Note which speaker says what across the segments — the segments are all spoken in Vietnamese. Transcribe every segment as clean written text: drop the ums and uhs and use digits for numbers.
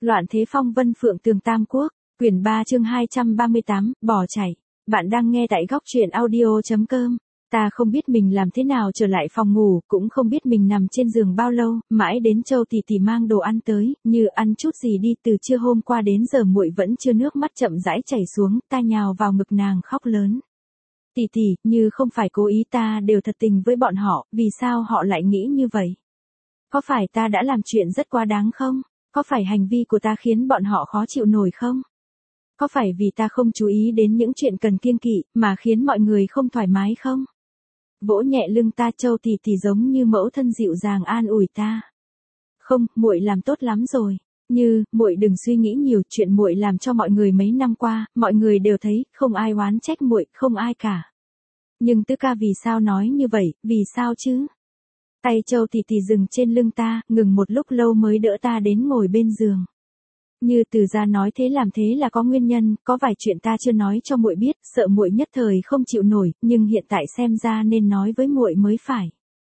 Speaker 1: Loạn thế phong vân phượng tường Tam Quốc, quyển 3 chương 238, bỏ chạy. Bạn đang nghe tại góc truyện audio.com. Ta không biết mình làm thế nào trở lại phòng ngủ, cũng không biết mình nằm trên giường bao lâu, mãi đến Châu tỷ tỷ mang đồ ăn tới, như ăn chút gì đi, từ trưa hôm qua đến giờ muội vẫn chưa, nước mắt chậm rãi chảy xuống, ta nhào vào ngực nàng khóc lớn. Tỷ tỷ, như không phải cố ý, ta đều thật tình với bọn họ, vì sao họ lại nghĩ như vậy? Có phải ta đã làm chuyện rất quá đáng không? Có phải hành vi của ta khiến bọn họ khó chịu nổi không? Có phải vì ta không chú ý đến những chuyện cần kiêng kỵ, mà khiến mọi người không thoải mái không? Vỗ nhẹ lưng ta, Châu tỷ tỷ giống như mẫu thân dịu dàng an ủi ta. Không, muội làm tốt lắm rồi. Như, muội đừng suy nghĩ nhiều, chuyện muội làm cho mọi người mấy năm qua, mọi người đều thấy, không ai oán trách muội, không ai cả. Nhưng Tứ ca vì sao nói như vậy, vì sao chứ? Tay Châu tỷ tỷ dừng trên lưng ta, ngừng một lúc lâu mới đỡ ta đến ngồi bên giường. Như Từ gia nói thế làm thế là có nguyên nhân, có vài chuyện ta chưa nói cho muội biết, sợ muội nhất thời không chịu nổi, nhưng hiện tại xem ra nên nói với muội mới phải.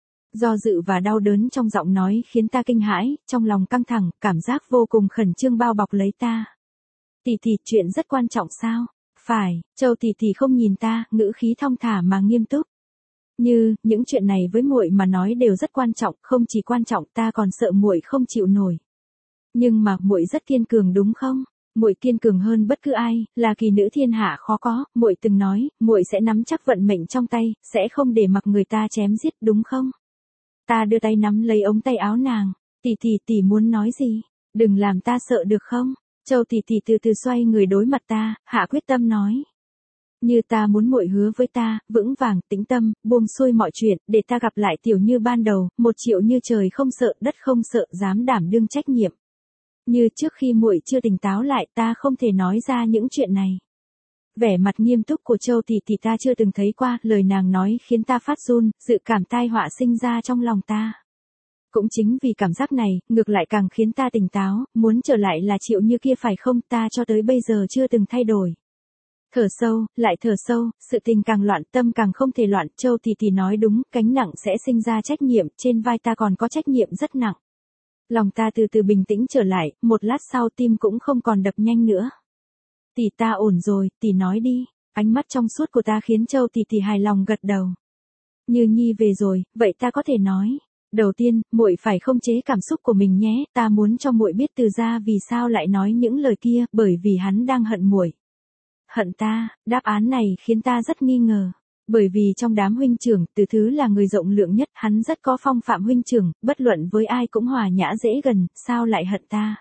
Speaker 1: Do dự và đau đớn trong giọng nói khiến ta kinh hãi, trong lòng căng thẳng, cảm giác vô cùng khẩn trương bao bọc lấy ta. Tỷ tỷ, chuyện rất quan trọng sao? Phải, Châu tỷ tỷ không nhìn ta, ngữ khí thong thả mà nghiêm túc. Như, những chuyện này với muội mà nói đều rất quan trọng, không chỉ quan trọng, ta còn sợ muội không chịu nổi. Nhưng mà muội rất kiên cường đúng không? Muội kiên cường hơn bất cứ ai, là kỳ nữ thiên hạ khó có, muội từng nói, muội sẽ nắm chắc vận mệnh trong tay, sẽ không để mặc người ta chém giết đúng không? Ta đưa tay nắm lấy ống tay áo nàng, tỷ muốn nói gì? Đừng làm ta sợ được không? Châu tỷ tỷ từ từ xoay người đối mặt ta, hạ quyết tâm nói. Như ta muốn muội hứa với ta, vững vàng, tĩnh tâm, buông xuôi mọi chuyện, để ta gặp lại Tiểu Như ban đầu, 1 triệu như trời không sợ, đất không sợ, dám đảm đương trách nhiệm. Như trước khi muội chưa tỉnh táo lại, ta không thể nói ra những chuyện này. Vẻ mặt nghiêm túc của Châu tỷ tỷ ta chưa từng thấy qua, lời nàng nói khiến ta phát run, dự cảm tai họa sinh ra trong lòng ta. Cũng chính vì cảm giác này, ngược lại càng khiến ta tỉnh táo, muốn trở lại là Triệu Như kia phải không, ta cho tới bây giờ chưa từng thay đổi. Thở sâu, lại thở sâu, sự tình càng loạn, tâm càng không thể loạn, Châu tỷ tỷ nói đúng, gánh nặng sẽ sinh ra trách nhiệm, trên vai ta còn có trách nhiệm rất nặng. Lòng ta từ từ bình tĩnh trở lại, một lát sau tim cũng không còn đập nhanh nữa. Tỷ, ta ổn rồi, tỷ nói đi. Ánh mắt trong suốt của ta khiến Châu tỷ tỷ hài lòng gật đầu. Như Nhi về rồi, vậy ta có thể nói. Đầu tiên, muội phải không chế cảm xúc của mình nhé, ta muốn cho muội biết Từ gia vì sao lại nói những lời kia, bởi vì hắn đang hận muội. Hận ta, đáp án này khiến ta rất nghi ngờ. Bởi vì trong đám huynh trưởng, Từ Thứ là người rộng lượng nhất, hắn rất có phong phạm huynh trưởng, bất luận với ai cũng hòa nhã dễ gần, sao lại hận ta?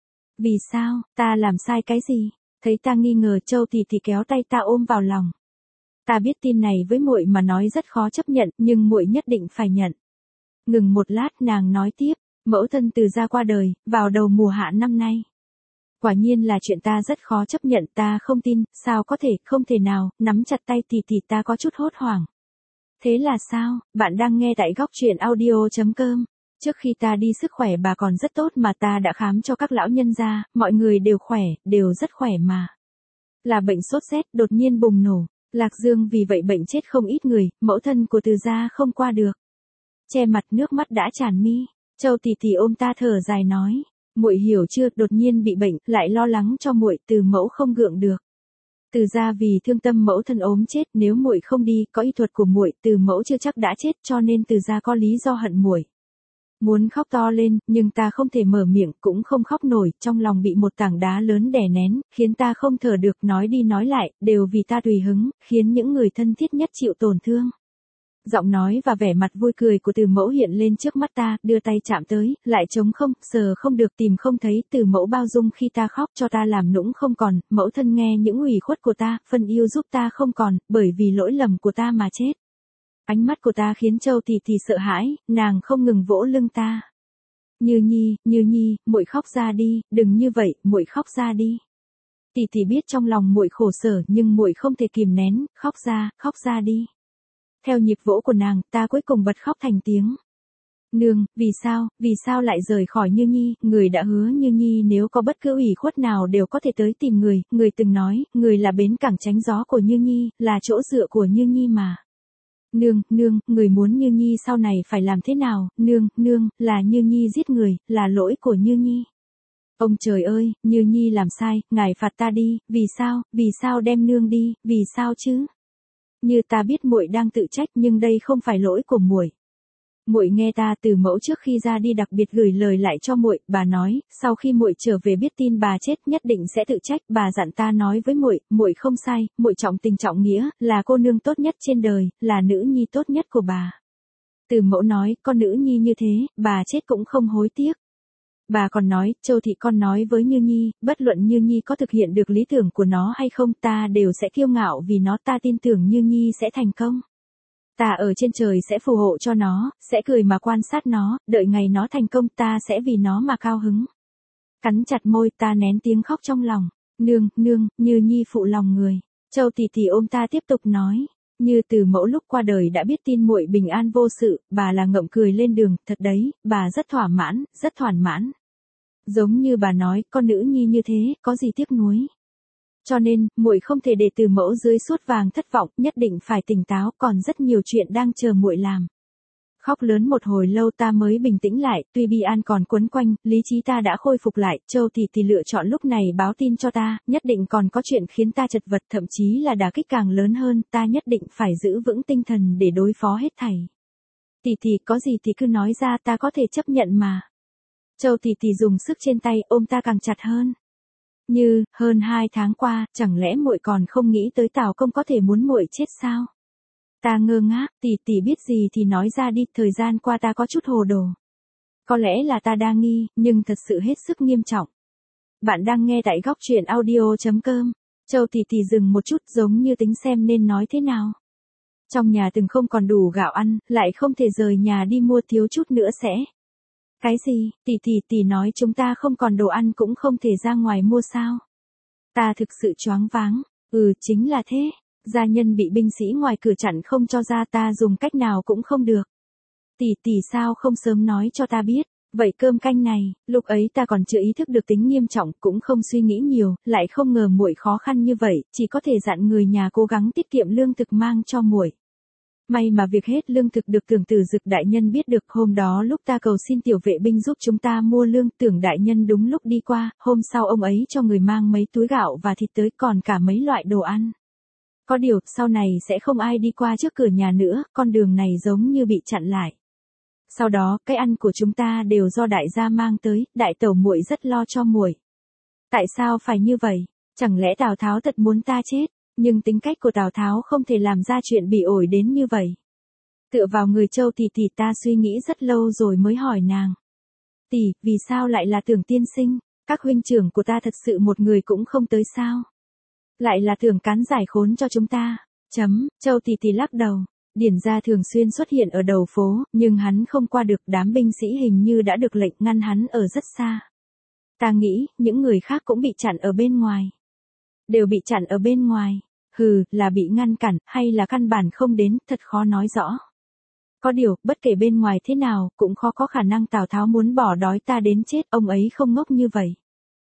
Speaker 1: Vì sao, ta làm sai cái gì? Thấy ta nghi ngờ, Châu tỷ tỷ kéo tay ta ôm vào lòng. Ta biết tin này với muội mà nói rất khó chấp nhận, nhưng muội nhất định phải nhận. Ngừng một lát, nàng nói tiếp, mẫu thân Từ gia qua đời, vào đầu mùa hạ năm nay. Quả nhiên là chuyện ta rất khó chấp nhận, ta không tin, sao có thể, không thể nào, nắm chặt tay tỷ tỷ ta có chút hốt hoảng. Thế là sao, bạn đang nghe tại góc truyện audio.com. Trước khi ta đi sức khỏe bà còn rất tốt mà, ta đã khám cho các lão nhân gia, mọi người đều khỏe, đều rất khỏe mà. Là bệnh sốt rét đột nhiên bùng nổ, Lạc Dương vì vậy bệnh chết không ít người, mẫu thân của Từ gia không qua được. Che mặt nước mắt đã tràn mi, Châu tỷ tỷ ôm ta thở dài nói. Muội hiểu chưa, đột nhiên bị bệnh, lại lo lắng cho muội, Từ mẫu không gượng được. Từ gia vì thương tâm mẫu thân ốm chết, nếu muội không đi, có y thuật của muội, Từ mẫu chưa chắc đã chết, cho nên Từ gia có lý do hận muội. Muốn khóc to lên, nhưng ta không thể mở miệng, cũng không khóc nổi, trong lòng bị một tảng đá lớn đè nén, khiến ta không thở được, nói đi nói lại, đều vì ta tùy hứng, khiến những người thân thiết nhất chịu tổn thương. Giọng nói và vẻ mặt vui cười của Từ mẫu hiện lên trước mắt ta, đưa tay chạm tới, lại trống không, sờ không được, tìm không thấy, Từ mẫu bao dung khi ta khóc, cho ta làm nũng không còn, mẫu thân nghe những ủy khuất của ta, phân yêu giúp ta không còn, bởi vì lỗi lầm của ta mà chết. Ánh mắt của ta khiến Châu tỷ tỷ sợ hãi, nàng không ngừng vỗ lưng ta. Như Nhi, muội khóc ra đi, đừng như vậy, muội khóc ra đi. Tỷ tỷ biết trong lòng muội khổ sở, nhưng muội không thể kìm nén, khóc ra đi. Theo nhịp vỗ của nàng, ta cuối cùng bật khóc thành tiếng. Nương, vì sao lại rời khỏi Như Nhi, người đã hứa Như Nhi nếu có bất cứ ủy khuất nào đều có thể tới tìm người từng nói, người là bến cảng tránh gió của Như Nhi, là chỗ dựa của Như Nhi mà. Nương, người muốn Như Nhi sau này phải làm thế nào, nương, là Như Nhi giết người, là lỗi của Như Nhi. Ông trời ơi, Như Nhi làm sai, ngài phạt ta đi, vì sao đem nương đi, vì sao chứ? Như ta biết muội đang tự trách nhưng đây không phải lỗi của muội. Muội nghe ta từ mẫu trước khi ra đi đặc biệt gửi lời lại cho muội, bà nói, sau khi muội trở về biết tin bà chết nhất định sẽ tự trách, bà dặn ta nói với muội, muội không sai, muội trọng tình trọng nghĩa, là cô nương tốt nhất trên đời, là nữ nhi tốt nhất của bà. Từ mẫu nói, con nữ nhi như thế, bà chết cũng không hối tiếc. Bà còn nói, Châu thị con nói với Như Nhi, bất luận Như Nhi có thực hiện được lý tưởng của nó hay không ta đều sẽ kiêu ngạo vì nó, ta tin tưởng Như Nhi sẽ thành công. Ta ở trên trời sẽ phù hộ cho nó, sẽ cười mà quan sát nó, đợi ngày nó thành công ta sẽ vì nó mà cao hứng. Cắn chặt môi ta nén tiếng khóc trong lòng, nương, Như Nhi phụ lòng người. Châu tỷ tỷ ôm ta tiếp tục nói. Như Từ mẫu lúc qua đời đã biết tin muội bình an vô sự, bà là ngậm cười lên đường, thật đấy, bà rất thỏa mãn, rất thoải mãn. Giống như bà nói, con nữ nhi như thế, có gì tiếc nuối. Cho nên, muội không thể để Từ mẫu dưới suốt vàng thất vọng, nhất định phải tỉnh táo, còn rất nhiều chuyện đang chờ muội làm. Khóc lớn một hồi lâu ta mới bình tĩnh lại, tuy bi an còn quấn quanh, lý trí ta đã khôi phục lại, Châu tỷ lựa chọn lúc này báo tin cho ta, nhất định còn có chuyện khiến ta chật vật, thậm chí là đả kích càng lớn hơn, ta nhất định phải giữ vững tinh thần để đối phó hết thảy. Tỷ có gì thì cứ nói ra, ta có thể chấp nhận mà. Châu tỷ dùng sức trên tay ôm ta càng chặt hơn. Như, hơn 2 tháng qua, chẳng lẽ muội còn không nghĩ tới Tào công có thể muốn muội chết sao? Ta ngơ ngác, tỷ biết gì thì nói ra đi, thời gian qua ta có chút hồ đồ. Có lẽ là ta đa nghi, nhưng thật sự hết sức nghiêm trọng. Bạn đang nghe tại góc truyện audio.com. Châu tỷ dừng một chút giống như tính xem nên nói thế nào. Trong nhà từng không còn đủ gạo ăn, lại không thể rời nhà đi mua, thiếu chút nữa sẽ. Cái gì, tỷ nói chúng ta không còn đồ ăn cũng không thể ra ngoài mua sao? Ta thực sự choáng váng, chính là thế. Gia nhân bị binh sĩ ngoài cửa chặn không cho ra, ta dùng cách nào cũng không được. Tỷ sao không sớm nói cho ta biết, vậy cơm canh này, lúc ấy ta còn chưa ý thức được tính nghiêm trọng, cũng không suy nghĩ nhiều, lại không ngờ muội khó khăn như vậy, chỉ có thể dặn người nhà cố gắng tiết kiệm lương thực mang cho muội. May mà việc hết lương thực được Tưởng Tử Dực đại nhân biết được, hôm đó lúc ta cầu xin tiểu vệ binh giúp chúng ta mua lương, Tưởng đại nhân đúng lúc đi qua, hôm sau ông ấy cho người mang mấy túi gạo và thịt tới, còn cả mấy loại đồ ăn. Có điều, sau này sẽ không ai đi qua trước cửa nhà nữa, con đường này giống như bị chặn lại. Sau đó, cái ăn của chúng ta đều do đại gia mang tới, đại tẩu muội rất lo cho muội. Tại sao phải như vậy? Chẳng lẽ Tào Tháo thật muốn ta chết? Nhưng tính cách của Tào Tháo không thể làm ra chuyện bị ổi đến như vậy. Tựa vào người Châu tỷ ta suy nghĩ rất lâu rồi mới hỏi nàng. Tỷ, vì sao lại là Tưởng tiên sinh? Các huynh trưởng của ta thật sự một người cũng không tới sao? Lại là Tưởng cán giải khốn cho chúng ta. Châu tỷ lắc đầu. Điển gia thường xuyên xuất hiện ở đầu phố, nhưng hắn không qua được, đám binh sĩ hình như đã được lệnh ngăn hắn ở rất xa. Ta nghĩ, những người khác cũng bị chặn ở bên ngoài. Đều bị chặn ở bên ngoài. Là bị ngăn cản, hay là căn bản không đến, thật khó nói rõ. Có điều, bất kể bên ngoài thế nào, cũng khó có khả năng Tào Tháo muốn bỏ đói ta đến chết, ông ấy không ngốc như vậy.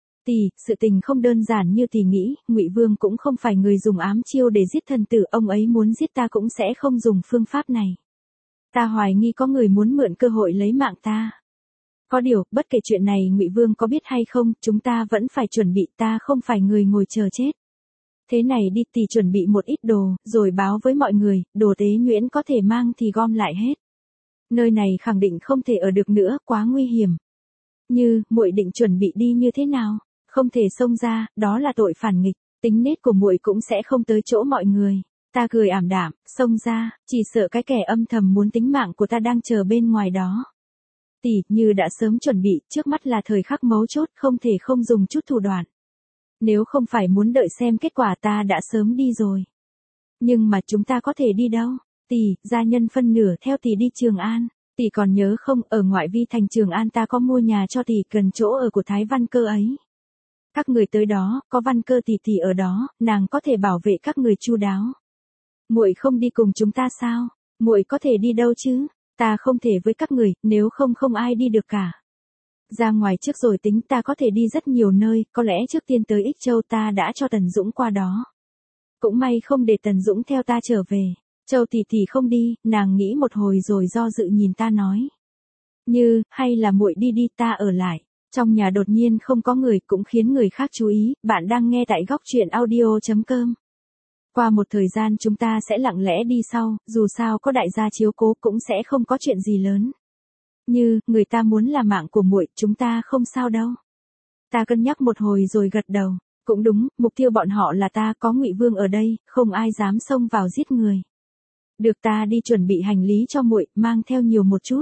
Speaker 1: Sự tình không đơn giản như tỷ nghĩ, Ngụy Vương cũng không phải người dùng ám chiêu để giết thần tử, ông ấy muốn giết ta cũng sẽ không dùng phương pháp này. Ta hoài nghi có người muốn mượn cơ hội lấy mạng ta. Có điều, bất kể chuyện này Ngụy Vương có biết hay không, chúng ta vẫn phải chuẩn bị, ta không phải người ngồi chờ chết. Thế này đi, tỷ chuẩn bị một ít đồ, rồi báo với mọi người, đồ Tế Nhuyễn có thể mang thì gom lại hết. Nơi này khẳng định không thể ở được nữa, quá nguy hiểm. Như, muội định chuẩn bị đi như thế nào? Không thể xông ra, đó là tội phản nghịch, tính nết của muội cũng sẽ không tới chỗ mọi người. Ta cười ảm đạm, xông ra, chỉ sợ cái kẻ âm thầm muốn tính mạng của ta đang chờ bên ngoài đó. Tỷ, Như đã sớm chuẩn bị, trước mắt là thời khắc mấu chốt, không thể không dùng chút thủ đoạn. Nếu không phải muốn đợi xem kết quả ta đã sớm đi rồi. Nhưng mà chúng ta có thể đi đâu? Tỷ, gia nhân phân nửa theo tỷ đi Trường An. Tỷ còn nhớ không, ở ngoại vi thành Trường An ta có mua nhà cho tỷ gần chỗ ở của Thái Văn Cơ ấy. Các người tới đó, có Văn Cơ tỷ ở đó, nàng có thể bảo vệ các người chu đáo. Muội không đi cùng chúng ta sao? Muội có thể đi đâu chứ? Ta không thể với các người, nếu không ai đi được cả. Ra ngoài trước rồi tính, ta có thể đi rất nhiều nơi, có lẽ trước tiên tới Ích Châu ta đã cho Tần Dũng qua đó. Cũng may không để Tần Dũng theo ta trở về. Châu tỷ không đi, nàng nghĩ một hồi rồi do dự nhìn ta nói. Như, hay là muội đi ta ở lại. Trong nhà đột nhiên không có người cũng khiến người khác chú ý, bạn đang nghe tại góc truyện audio.com. Qua một thời gian chúng ta sẽ lặng lẽ đi sau, dù sao có đại gia chiếu cố cũng sẽ không có chuyện gì lớn. Như, người ta muốn là mạng của muội, chúng ta không sao đâu. Ta cân nhắc một hồi rồi gật đầu. Cũng đúng, mục tiêu bọn họ là ta, có Ngụy Vương ở đây, không ai dám xông vào giết người. Được, ta đi chuẩn bị hành lý cho muội, mang theo nhiều một chút.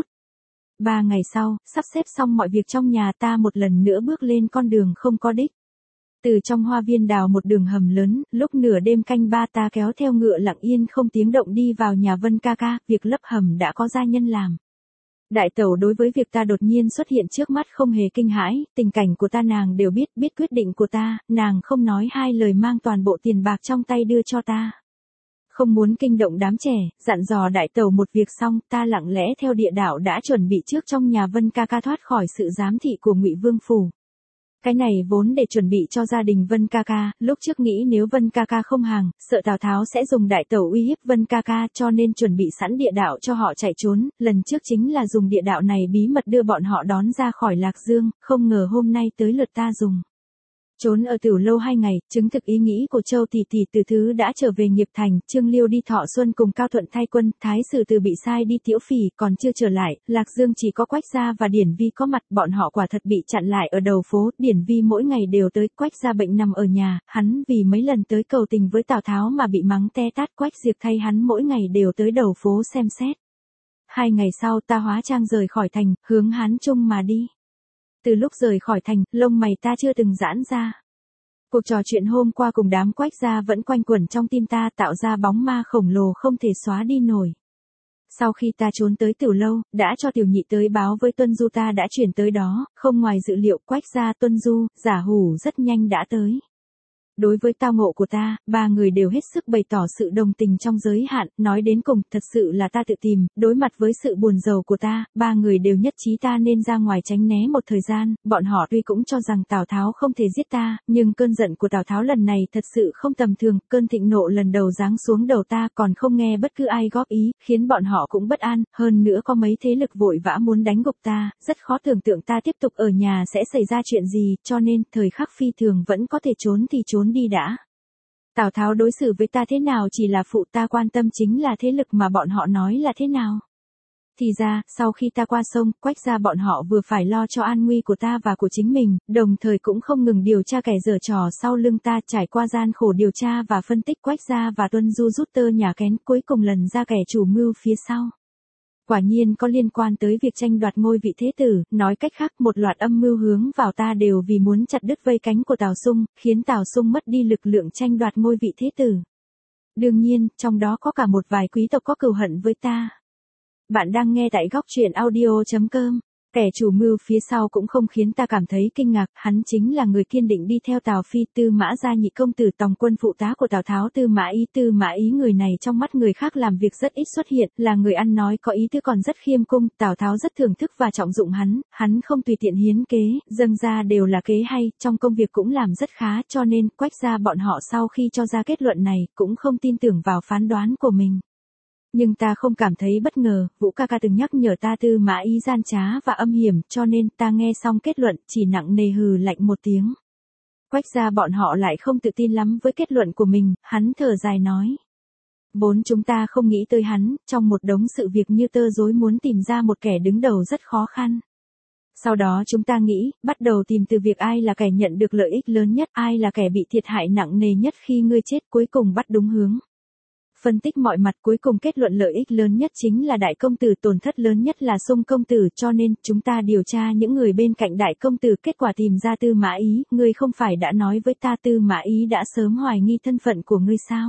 Speaker 1: 3 ngày sau, sắp xếp xong mọi việc trong nhà, ta một lần nữa bước lên con đường không có đích. Từ trong hoa viên đào một đường hầm lớn, lúc nửa đêm canh 3 ta kéo theo ngựa lặng yên không tiếng động đi vào nhà Vân ca ca, việc lấp hầm đã có gia nhân làm. Đại tẩu đối với việc ta đột nhiên xuất hiện trước mắt không hề kinh hãi, tình cảnh của ta nàng đều biết quyết định của ta, nàng không nói hai lời mang toàn bộ tiền bạc trong tay đưa cho ta. Không muốn kinh động đám trẻ, dặn dò đại tẩu một việc xong, ta lặng lẽ theo địa đạo đã chuẩn bị trước trong nhà Vân ca ca thoát khỏi sự giám thị của Ngụy Vương phủ. Cái này vốn để chuẩn bị cho gia đình Vân ca ca, lúc trước nghĩ nếu Vân ca ca không hàng, sợ Tào Tháo sẽ dùng đại tẩu uy hiếp Vân ca ca cho nên chuẩn bị sẵn địa đạo cho họ chạy trốn, lần trước chính là dùng địa đạo này bí mật đưa bọn họ đón ra khỏi Lạc Dương, không ngờ hôm nay tới lượt ta dùng. Trốn ở Tiểu Lâu 2 ngày, chứng thực ý nghĩ của Châu tỷ tỷ từ thứ đã trở về nghiệp thành, Trương Liêu đi Thọ Xuân cùng Cao Thuận thay quân, Thái sử từ bị sai đi Tiễu Phỉ còn chưa trở lại, Lạc Dương chỉ có Quách gia và Điển Vi có mặt, bọn họ quả thật bị chặn lại ở đầu phố, Điển Vi mỗi ngày đều tới, Quách gia bệnh nằm ở nhà, hắn vì mấy lần tới cầu tình với Tào Tháo mà bị mắng te tát, Quách Diệp thay hắn mỗi ngày đều tới đầu phố xem xét. 2 ngày sau ta hóa trang rời khỏi thành, hướng Hán Trung mà đi. Từ lúc rời khỏi thành, lông mày ta chưa từng giãn ra. Cuộc trò chuyện hôm qua cùng đám Quách gia vẫn quanh quẩn trong tim ta, tạo ra bóng ma khổng lồ không thể xóa đi nổi. Sau khi ta trốn tới Tiểu Lâu, đã cho Tiểu Nhị tới báo với Tuân Du ta đã chuyển tới đó, không ngoài dự liệu Quách gia Tuân Du, Giả Hủ rất nhanh đã tới. Đối với tao ngộ của ta, 3 người đều hết sức bày tỏ sự đồng tình trong giới hạn, nói đến cùng, thật sự là ta tự tìm, đối mặt với sự buồn rầu của ta, 3 người đều nhất trí ta nên ra ngoài tránh né một thời gian, bọn họ tuy cũng cho rằng Tào Tháo không thể giết ta, nhưng cơn giận của Tào Tháo lần này thật sự không tầm thường, cơn thịnh nộ lần đầu giáng xuống đầu ta còn không nghe bất cứ ai góp ý, khiến bọn họ cũng bất an, hơn nữa có mấy thế lực vội vã muốn đánh gục ta, rất khó tưởng tượng ta tiếp tục ở nhà sẽ xảy ra chuyện gì, cho nên, thời khắc phi thường vẫn có thể trốn thì trốn đi đã. Tào Tháo đối xử với ta thế nào chỉ là phụ, ta quan tâm chính là thế lực mà bọn họ nói là thế nào. Thì ra, sau khi ta qua sông, Quách gia bọn họ vừa phải lo cho an nguy của ta và của chính mình, đồng thời cũng không ngừng điều tra kẻ giở trò sau lưng ta, trải qua gian khổ điều tra và phân tích Quách gia và Tuân Du rút tơ nhà kén, cuối cùng lần ra kẻ chủ mưu phía sau. Quả nhiên có liên quan tới việc tranh đoạt ngôi vị thế tử, nói cách khác một loạt âm mưu hướng vào ta đều vì muốn chặt đứt vây cánh của Tào Sung, khiến Tào Sung mất đi lực lượng tranh đoạt ngôi vị thế tử. Đương nhiên, trong đó có cả một vài quý tộc có cừu hận với ta. Bạn đang nghe tại góc truyện audio.com. Kẻ chủ mưu phía sau cũng không khiến ta cảm thấy kinh ngạc, hắn chính là người kiên định đi theo Tào Phi, Tư Mã Gia nhị công tử tòng quân phụ tá của Tào Tháo. Tư Mã Ý người này trong mắt người khác làm việc rất ít xuất hiện, là người ăn nói có ý tứ còn rất khiêm cung, Tào Tháo rất thưởng thức và trọng dụng hắn không tùy tiện hiến kế, dâng ra đều là kế hay, trong công việc cũng làm rất khá, cho nên Quách gia bọn họ sau khi cho ra kết luận này, cũng không tin tưởng vào phán đoán của mình. Nhưng ta không cảm thấy bất ngờ, Vũ ca ca từng nhắc nhở ta Tư Mã Ý gian trá và âm hiểm, cho nên ta nghe xong kết luận chỉ nặng nề hừ lạnh một tiếng. Quách gia bọn họ lại không tự tin lắm với kết luận của mình, hắn thở dài nói. Chúng ta không nghĩ tới hắn, trong một đống sự việc như tơ rối muốn tìm ra một kẻ đứng đầu rất khó khăn. Sau đó chúng ta nghĩ, bắt đầu tìm từ việc ai là kẻ nhận được lợi ích lớn nhất, ai là kẻ bị thiệt hại nặng nề nhất khi ngươi chết, cuối cùng bắt đúng hướng. Phân tích mọi mặt cuối cùng kết luận lợi ích lớn nhất chính là đại công tử, tổn thất lớn nhất là Sung công tử, cho nên chúng ta điều tra những người bên cạnh đại công tử, kết quả tìm ra Tư Mã Ý, ngươi không phải đã nói với ta Tư Mã Ý đã sớm hoài nghi thân phận của ngươi sao?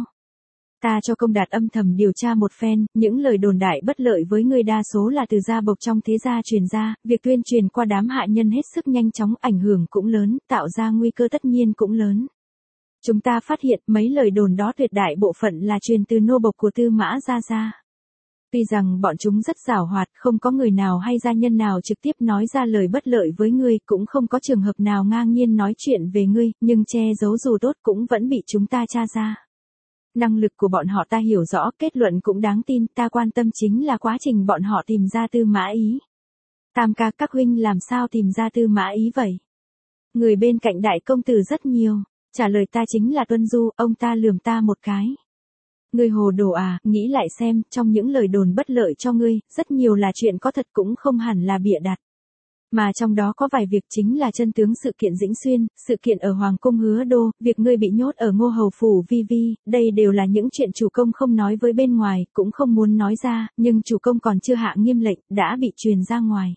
Speaker 1: Ta cho Công Đạt âm thầm điều tra một phen, những lời đồn đại bất lợi với ngươi đa số là từ gia bộc trong thế gia truyền ra, việc tuyên truyền qua đám hạ nhân hết sức nhanh chóng, ảnh hưởng cũng lớn, tạo ra nguy cơ tất nhiên cũng lớn. Chúng ta phát hiện mấy lời đồn đó tuyệt đại bộ phận là truyền từ nô bộc của Tư Mã Gia ra. Tuy rằng bọn chúng rất giàu hoạt, không có người nào hay gia nhân nào trực tiếp nói ra lời bất lợi với ngươi, cũng không có trường hợp nào ngang nhiên nói chuyện về ngươi, nhưng che giấu dù tốt cũng vẫn bị chúng ta tra ra. Năng lực của bọn họ ta hiểu rõ, kết luận cũng đáng tin, ta quan tâm chính là quá trình bọn họ tìm ra Tư Mã Ý. Tam ca, các huynh làm sao tìm ra Tư Mã Ý vậy? Người bên cạnh đại công tử rất nhiều. Trả lời ta chính là Tuân Du, ông ta lườm ta một cái. Ngươi hồ đồ à, nghĩ lại xem, trong những lời đồn bất lợi cho ngươi, rất nhiều là chuyện có thật cũng không hẳn là bịa đặt. Mà trong đó có vài việc chính là chân tướng sự kiện Dĩnh Xuyên, sự kiện ở Hoàng cung Hứa Đô, việc ngươi bị nhốt ở Ngô Hầu phủ Vi Vi, đây đều là những chuyện chủ công không nói với bên ngoài, cũng không muốn nói ra, nhưng chủ công còn chưa hạ nghiêm lệnh, đã bị truyền ra ngoài.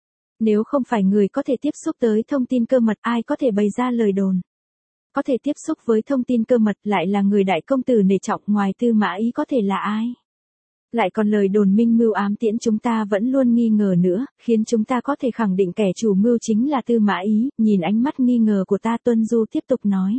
Speaker 1: Nếu không phải người có thể tiếp xúc tới thông tin cơ mật, ai có thể bày ra lời đồn. Có thể tiếp xúc với thông tin cơ mật lại là người đại công tử nể trọng, ngoài Tư Mã Ý có thể là ai? Lại còn lời đồn minh mưu ám tiễn chúng ta vẫn luôn nghi ngờ nữa, khiến chúng ta có thể khẳng định kẻ chủ mưu chính là Tư Mã Ý. Nhìn ánh mắt nghi ngờ của ta, Tuân Du tiếp tục nói.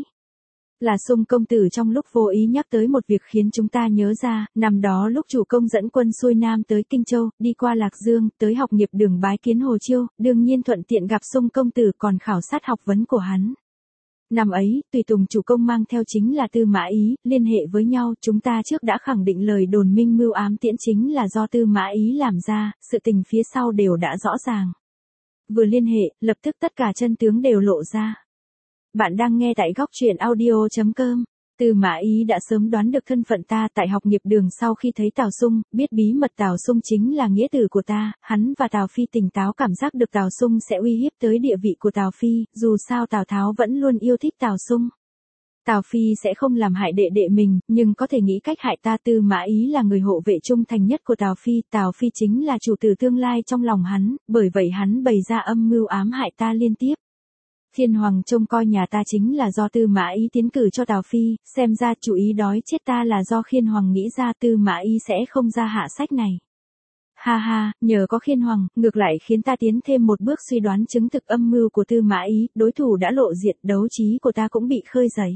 Speaker 1: Là Sung công tử trong lúc vô ý nhắc tới một việc khiến chúng ta nhớ ra, năm đó lúc chủ công dẫn quân xuôi nam tới Kinh Châu, đi qua Lạc Dương, tới học nghiệp đường bái kiến Hồ Chiêu, đương nhiên thuận tiện gặp Sung công tử còn khảo sát học vấn của hắn. Năm ấy, tùy tùng chủ công mang theo chính là Tư Mã Ý, liên hệ với nhau, chúng ta trước đã khẳng định lời đồn minh mưu ám tiễn chính là do Tư Mã Ý làm ra, sự tình phía sau đều đã rõ ràng. Vừa liên hệ, lập tức tất cả chân tướng đều lộ ra. Bạn đang nghe tại góc truyện audio.com. Tư Mã Ý đã sớm đoán được thân phận ta tại học nghiệp đường sau khi thấy Tào Sung, biết bí mật Tào Sung chính là nghĩa tử của ta, hắn và Tào Phi tỉnh táo cảm giác được Tào Sung sẽ uy hiếp tới địa vị của Tào Phi, dù sao Tào Tháo vẫn luôn yêu thích Tào Sung. Tào Phi sẽ không làm hại đệ đệ mình, nhưng có thể nghĩ cách hại ta. Tư Mã Ý là người hộ vệ trung thành nhất của Tào Phi chính là chủ tử tương lai trong lòng hắn, bởi vậy hắn bày ra âm mưu ám hại ta liên tiếp. Thiên Hoàng trông coi nhà ta chính là do Tư Mã Ý tiến cử cho Tào Phi, xem ra chủ ý đói chết ta là do Khiên Hoàng nghĩ ra. Tư Mã Ý sẽ không ra hạ sách này. Ha ha, nhờ có Khiên Hoàng, ngược lại khiến ta tiến thêm một bước suy đoán chứng thực âm mưu của Tư Mã Ý, đối thủ đã lộ diện, đấu trí của ta cũng bị khơi dậy.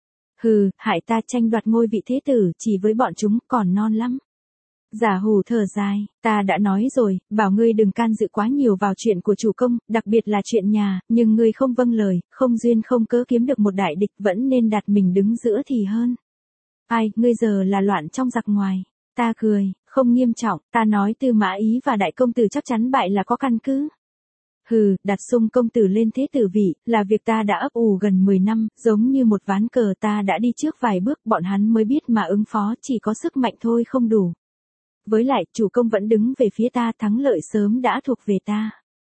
Speaker 1: Hừ, hại ta tranh đoạt ngôi vị thế tử, chỉ với bọn chúng còn non lắm. Giả Hủ thở dài, ta đã nói rồi, bảo ngươi đừng can dự quá nhiều vào chuyện của chủ công, đặc biệt là chuyện nhà, nhưng ngươi không vâng lời, không duyên không cớ kiếm được một đại địch, vẫn nên đặt mình đứng giữa thì hơn. Ai, ngươi giờ là loạn trong giặc ngoài. Ta cười, không nghiêm trọng, ta nói Tư Mã Ý và đại công tử chắc chắn bại là có căn cứ. Hừ, đặt Sung công tử lên thế tử vị, là việc ta đã ấp ủ gần 10 năm, giống như một ván cờ ta đã đi trước vài bước, bọn hắn mới biết mà ứng phó, chỉ có sức mạnh thôi không đủ. Với lại, chủ công vẫn đứng về phía ta, thắng lợi sớm đã thuộc về ta.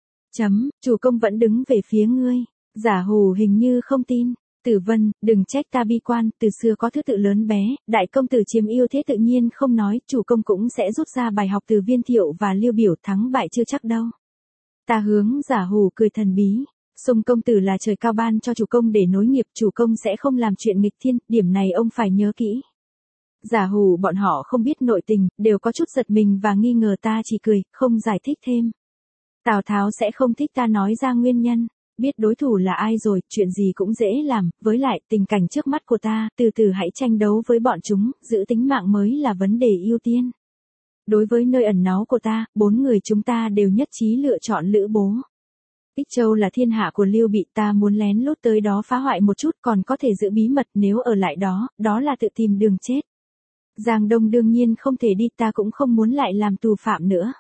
Speaker 1: Chủ công vẫn đứng về phía ngươi. Giả Hủ hình như không tin. Tử Vân, đừng trách ta bi quan, từ xưa có thứ tự lớn bé, đại công tử chiếm ưu thế tự nhiên không nói, chủ công cũng sẽ rút ra bài học từ Viên Thiệu và Liêu Biểu, thắng bại chưa chắc đâu. Ta hướng Giả Hủ cười thần bí. Sung công tử là trời cao ban cho chủ công để nối nghiệp, chủ công sẽ không làm chuyện nghịch thiên, điểm này ông phải nhớ kỹ. Giả Hủ bọn họ không biết nội tình, đều có chút giật mình và nghi ngờ, ta chỉ cười, không giải thích thêm. Tào Tháo sẽ không thích ta nói ra nguyên nhân, biết đối thủ là ai rồi, chuyện gì cũng dễ làm, với lại tình cảnh trước mắt của ta, từ từ hãy tranh đấu với bọn chúng, giữ tính mạng mới là vấn đề ưu tiên. Đối với nơi ẩn náu của ta, 4 người chúng ta đều nhất trí lựa chọn Lữ Bố. Ích Châu là thiên hạ của Liêu Bị, ta muốn lén lút tới đó phá hoại một chút, còn có thể giữ bí mật, nếu ở lại đó, đó là tự tìm đường chết. Giang Đông đương nhiên không thể đi, ta cũng không muốn lại làm tù phạm nữa.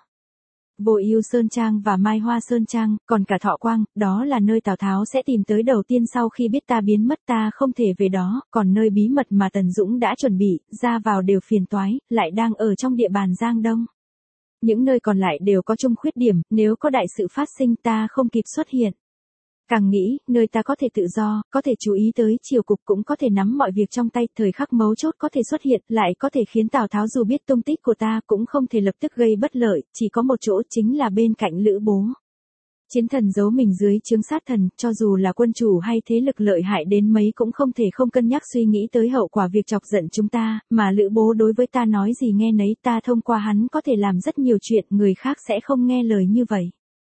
Speaker 1: Vô Ưu Sơn Trang và Mai Hoa Sơn Trang, còn cả Thọ Quang, đó là nơi Tào Tháo sẽ tìm tới đầu tiên sau khi biết ta biến mất, ta không thể về đó, còn nơi bí mật mà Tần Dũng đã chuẩn bị, ra vào đều phiền toái, lại đang ở trong địa bàn Giang Đông. Những nơi còn lại đều có chung khuyết điểm, nếu có đại sự phát sinh ta không kịp xuất hiện. Càng nghĩ, nơi ta có thể tự do, có thể chú ý tới triều cục, cũng có thể nắm mọi việc trong tay, thời khắc mấu chốt có thể xuất hiện, lại có thể khiến Tào Tháo dù biết tung tích của ta cũng không thể lập tức gây bất lợi, chỉ có một chỗ chính là bên cạnh Lữ Bố. Chiến thần giấu mình dưới trướng sát thần, cho dù là quân chủ hay thế lực lợi hại đến mấy cũng không thể không cân nhắc suy nghĩ tới hậu quả việc chọc giận chúng ta, mà Lữ Bố đối với ta nói gì nghe nấy, ta thông qua hắn có thể làm rất nhiều chuyện, người khác sẽ không nghe lời như vậy.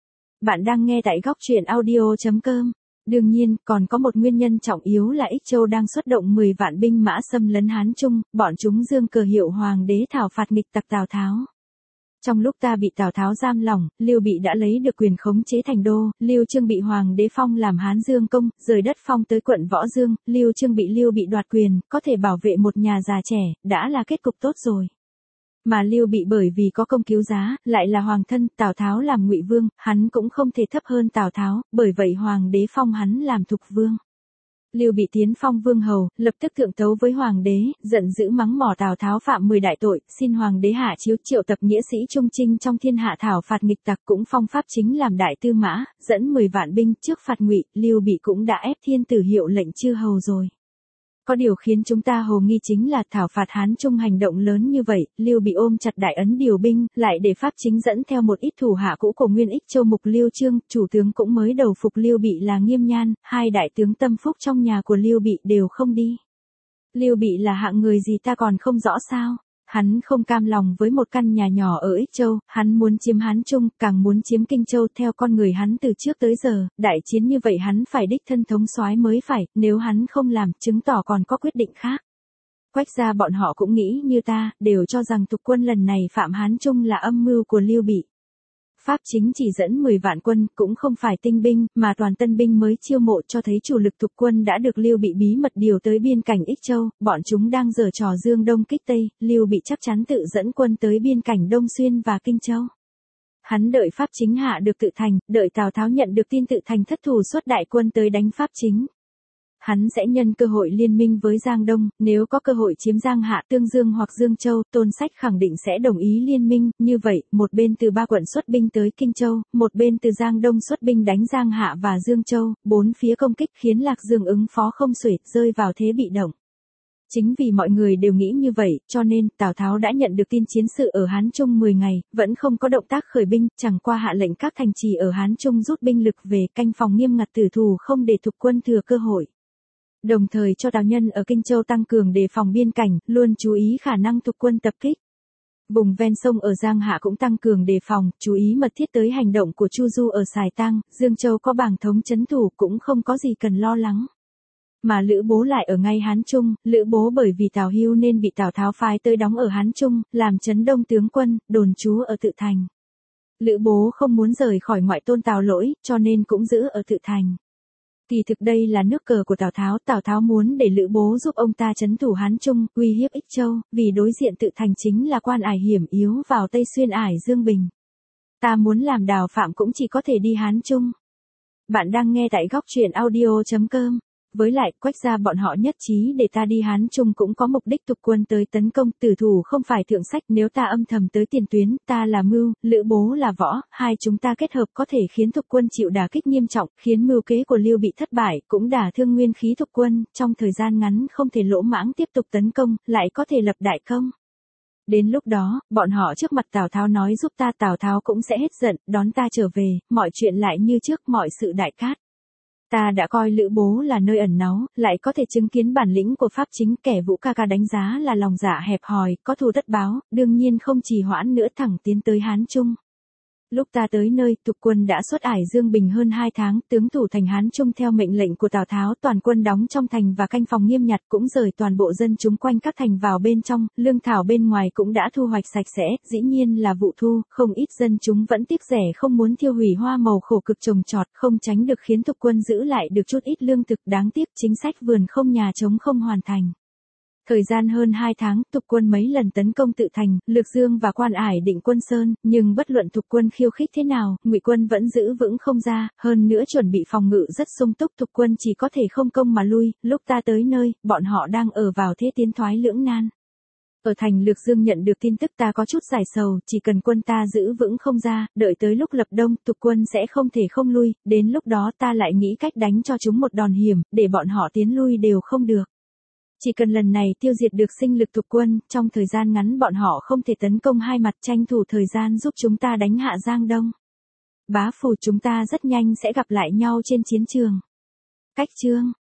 Speaker 1: Bạn đang nghe tại góc truyện audio.com. Đương nhiên, còn có một nguyên nhân trọng yếu là Ích Châu đang xuất động 10 vạn binh mã xâm lấn Hán Trung, bọn chúng dương cờ hiệu hoàng đế thảo phạt nghịch tặc Tào Tháo. Trong lúc ta bị Tào Tháo giam lỏng, Liêu Bị đã lấy được quyền khống chế thành đô, Liêu Chương bị hoàng đế phong làm Hán Dương công, rời đất phong tới quận Võ Dương, Liêu Chương bị Liêu Bị đoạt quyền, có thể bảo vệ một nhà già trẻ, đã là kết cục tốt rồi. Mà Lưu Bị bởi vì có công cứu giá, lại là hoàng thân, Tào Tháo làm Ngụy Vương, hắn cũng không thể thấp hơn Tào Tháo, bởi vậy hoàng đế phong hắn làm Thục Vương. Lưu Bị tiến phong vương hầu, lập tức thượng tấu với hoàng đế, giận dữ mắng mỏ Tào Tháo phạm 10 đại tội, xin hoàng đế hạ chiếu triệu tập nghĩa sĩ trung trinh trong thiên hạ thảo phạt nghịch tặc, cũng phong Pháp Chính làm đại tư mã, dẫn 10 vạn binh trước phạt Ngụy. Lưu Bị cũng đã ép thiên tử hiệu lệnh chư hầu rồi. Có điều khiến chúng ta hồ nghi chính là thảo phạt Hán Trung hành động lớn như vậy, Lưu Bị ôm chặt đại ấn điều binh, lại để Pháp Chính dẫn theo một ít thủ hạ cũ của Nguyên Ích Châu Mục Lưu Chương, chủ tướng cũng mới đầu phục Lưu Bị là Nghiêm Nhan, hai đại tướng tâm phúc trong nhà của Lưu Bị đều không đi. Lưu Bị là hạng người gì ta còn không rõ sao? Hắn không cam lòng với một căn nhà nhỏ ở Ích Châu, hắn muốn chiếm Hán Trung, càng muốn chiếm Kinh Châu theo con người hắn từ trước tới giờ, đại chiến như vậy hắn phải đích thân thống soái mới phải, nếu hắn không làm, chứng tỏ còn có quyết định khác. Quách gia bọn họ cũng nghĩ như ta, đều cho rằng Thục quân lần này phạm Hán Trung là âm mưu của Lưu Bị. Pháp Chính chỉ dẫn 10 vạn quân, cũng không phải tinh binh, mà toàn tân binh mới chiêu mộ, cho thấy chủ lực Thục quân đã được Lưu Bị bí mật điều tới biên cảnh Ích Châu, bọn chúng đang giở trò dương đông kích tây, Lưu Bị chắc chắn tự dẫn quân tới biên cảnh Đông Xuyên và Kinh Châu. Hắn đợi Pháp Chính hạ được Tự Thành, đợi Tào Tháo nhận được tin Tự Thành thất thủ xuất đại quân tới đánh Pháp Chính. Hắn sẽ nhân cơ hội liên minh với Giang Đông, nếu có cơ hội chiếm Giang Hạ, Tương Dương hoặc Dương Châu, Tôn Sách khẳng định sẽ đồng ý liên minh, như vậy, một bên từ 3 quận xuất binh tới Kinh Châu, một bên từ Giang Đông xuất binh đánh Giang Hạ và Dương Châu, 4 phía công kích khiến Lạc Dương ứng phó không xuể, rơi vào thế bị động. Chính vì mọi người đều nghĩ như vậy, cho nên Tào Tháo đã nhận được tin chiến sự ở Hán Trung 10 ngày, vẫn không có động tác khởi binh, chẳng qua hạ lệnh các thành trì ở Hán Trung rút binh lực về, canh phòng nghiêm ngặt tử thủ không để Thục quân thừa cơ hội. Đồng thời cho Tào Nhân ở Kinh Châu tăng cường đề phòng biên cảnh, luôn chú ý khả năng Thục quân tập kích. Vùng ven sông ở Giang Hạ cũng tăng cường đề phòng, chú ý mật thiết tới hành động của Chu Du ở Sài Tang, Dương Châu có bảng thống trấn thủ cũng không có gì cần lo lắng. Mà Lữ Bố lại ở ngay Hán Trung, Lữ Bố bởi vì Tào Hưu nên bị Tào Tháo phái tới đóng ở Hán Trung, làm trấn đông tướng quân, đồn trú ở Tự Thành. Lữ Bố không muốn rời khỏi ngoại tôn Tào Lỗi, cho nên cũng giữ ở Tự Thành. Kỳ thực đây là nước cờ của Tào Tháo muốn để Lữ Bố giúp ông ta trấn thủ Hán Trung, uy hiếp Ích Châu, vì đối diện Tự Thành chính là quan ải hiểm yếu vào Tây Xuyên ải Dương Bình. Ta muốn làm đào phạm cũng chỉ có thể đi Hán Trung. Bạn đang nghe tại góc truyện audio.com. Với lại, Quách gia bọn họ nhất trí để ta đi Hán Trung cũng có mục đích Thục quân tới tấn công, tử thủ không phải thượng sách, nếu ta âm thầm tới tiền tuyến, ta là mưu, Lữ Bố là võ, hai chúng ta kết hợp có thể khiến Thục quân chịu đả kích nghiêm trọng, khiến mưu kế của Lưu Bị thất bại, cũng đả thương nguyên khí Thục quân, trong thời gian ngắn không thể lỗ mãng tiếp tục tấn công, lại có thể lập đại công. Đến lúc đó, bọn họ trước mặt Tào Tháo nói giúp ta, Tào Tháo cũng sẽ hết giận, đón ta trở về, mọi chuyện lại như trước, mọi sự đại cát. Ta đã coi Lữ Bố là nơi ẩn náu, lại có thể chứng kiến bản lĩnh của Pháp Chính, kẻ Vũ ca ca đánh giá là lòng dạ hẹp hòi, có thù tất báo, đương nhiên không trì hoãn nữa thẳng tiến tới Hán Trung. Lúc ta tới nơi, Thục quân đã xuất ải Dương Bình hơn 2 tháng, tướng thủ thành Hán Trung theo mệnh lệnh của Tào Tháo, toàn quân đóng trong thành và canh phòng nghiêm ngặt, cũng rời toàn bộ dân chúng quanh các thành vào bên trong, lương thảo bên ngoài cũng đã thu hoạch sạch sẽ, dĩ nhiên là vụ thu, không ít dân chúng vẫn tiếc rẻ không muốn tiêu hủy hoa màu khổ cực trồng trọt, không tránh được khiến Thục quân giữ lại được chút ít lương thực, đáng tiếc chính sách vườn không nhà trống không hoàn thành. Thời gian hơn 2 tháng, Thục quân mấy lần tấn công Tự Thành, Lược Dương và quan ải Định Quân Sơn, nhưng bất luận Thục quân khiêu khích thế nào, Ngụy quân vẫn giữ vững không ra, hơn nữa chuẩn bị phòng ngự rất sung túc, Thục quân chỉ có thể không công mà lui, lúc ta tới nơi, bọn họ đang ở vào thế tiến thoái lưỡng nan. Ở thành Lược Dương nhận được tin tức ta có chút giải sầu, chỉ cần quân ta giữ vững không ra, đợi tới lúc lập đông, Thục quân sẽ không thể không lui, đến lúc đó ta lại nghĩ cách đánh cho chúng một đòn hiểm, để bọn họ tiến lui đều không được. Chỉ cần lần này tiêu diệt được sinh lực Thục quân, trong thời gian ngắn bọn họ không thể tấn công hai mặt, tranh thủ thời gian giúp chúng ta đánh hạ Giang Đông. Bá Phủ chúng ta rất nhanh sẽ gặp lại nhau trên chiến trường. Cách chương